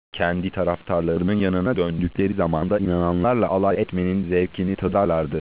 Kendi taraftarlarının yanına döndükleri zaman da inananlarla alay etmenin zevkini tadarlardı.